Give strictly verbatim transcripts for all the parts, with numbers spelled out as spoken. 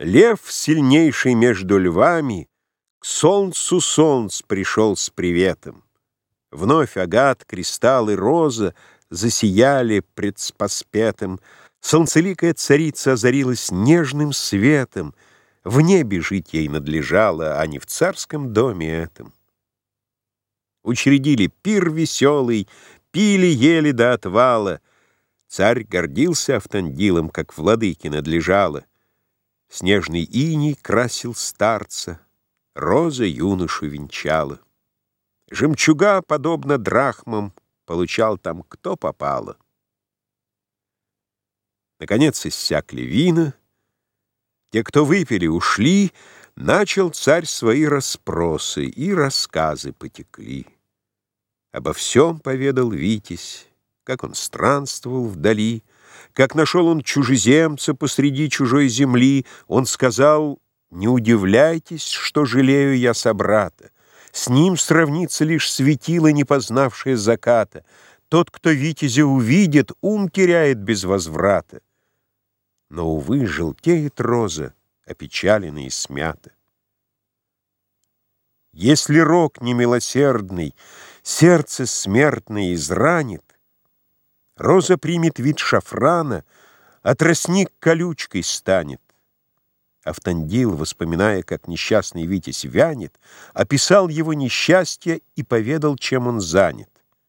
Лев, сильнейший между львами, к солнцу солнц пришел с приветом. Вновь агат, кристалл и роза засияли пред спаспетом. Солнцеликая царица озарилась нежным светом. В небе жить ей надлежало, а не в царском доме этом. Учредили пир веселый, пили, ели до отвала. Царь гордился Автандилом, как владыке надлежало. Снежный иней красил старца, роза юношу венчала. Жемчуга, подобно драхмам, получал там кто попало. Наконец иссякли вина. Те, кто выпили, ушли. Начал царь свои расспросы, и рассказы потекли. Обо всем поведал Витязь, как он странствовал вдали, как нашел он чужеземца посреди чужой земли. Он сказал: «Не удивляйтесь, что жалею я собрата. С ним сравнится лишь светило, не познавшее заката. Тот, кто Витязя увидит, ум теряет без возврата». Но, увы, желтеет роза, опечалена и смята. Если рок немилосердный сердце смертное изранит, роза примет вид шафрана, а тростник колючкой станет. Автандил, воспоминая, как несчастный Витязь вянет, описал его несчастье и поведал, чем он занят.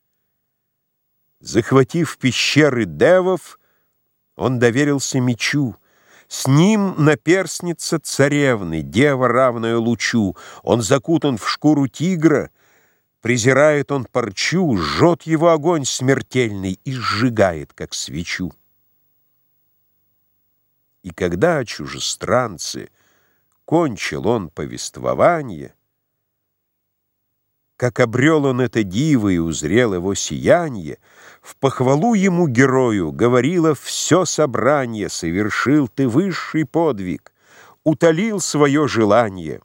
Захватив пещеры девов, он доверился мечу. С ним наперсница царевны, дева, равная лучу. Он закутан в шкуру тигра, презирает он парчу, жжет его огонь смертельный и сжигает, как свечу. И когда о чужестранце кончил он повествование, как обрел он это диво и узрел его сиянье, в похвалу ему, герою, говорило все собрание: совершил ты высший подвиг, утолил свое желание.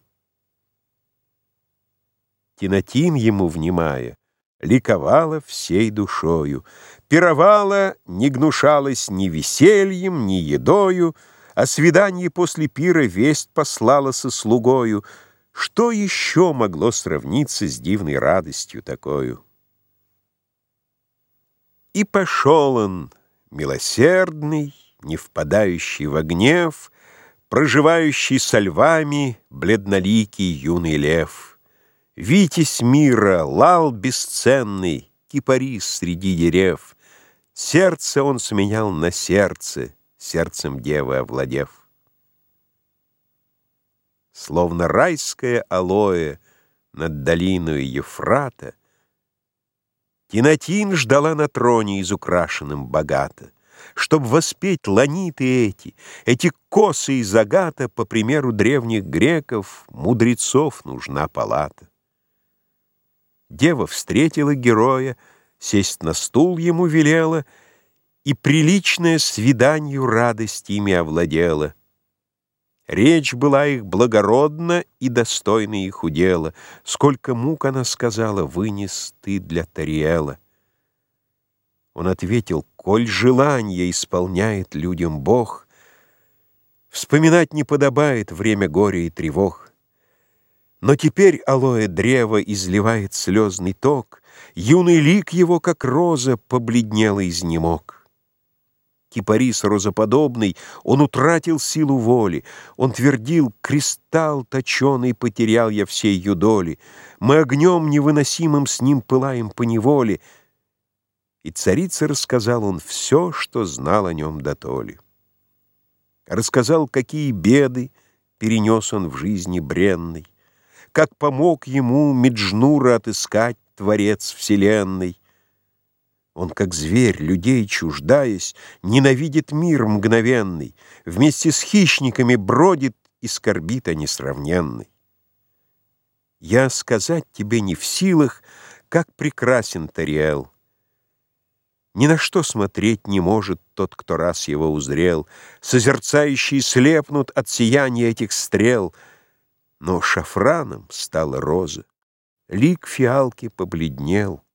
Тинатин, ему внимая, ликовала всей душою, пировала, не гнушалась ни весельем, ни едою, о свидании после пира весть послала со слугою. Что еще могло сравниться с дивной радостью такою? И пошел он, милосердный, не впадающий во гнев, проживающий со львами бледноликий юный лев. Витязь мира, лал бесценный, кипарис среди дерев. Сердце он сменял на сердце, сердцем девы овладев. Словно райское алоэ над долиной Ефрата, Тинатин ждала на троне изукрашенном богато. Чтоб воспеть ланиты эти, эти косы из агата, по примеру древних греков, мудрецов нужна палата. Дева встретила героя, сесть на стул ему велела, и приличное свиданию радость ими овладела. Речь была их благородна и достойна их удела. Сколько мук, она сказала, вынес ты для Тариэла. Он ответил: коль желание исполняет людям Бог, вспоминать не подобает время горя и тревог. Но теперь алоэ древо изливает слезный ток, юный лик его, как роза, побледнел и изнемог. Кипарис розоподобный, он утратил силу воли. Он твердил: кристалл точеный потерял я всей ее доли. Мы огнем невыносимым с ним пылаем поневоле. И царице рассказал он все, что знал о нем дотоле. Рассказал, какие беды перенес он в жизни бренной, как помог ему Меджнура отыскать Творец вселенной. Он, как зверь, людей чуждаясь, ненавидит мир мгновенный, вместе с хищниками бродит и скорбит о несравненной. Я сказать тебе не в силах, как прекрасен Тариэл. Ни на что смотреть не может тот, кто раз его узрел. Созерцающие слепнут от сияния этих стрел. Но шафраном стала роза, лик фиалки побледнел.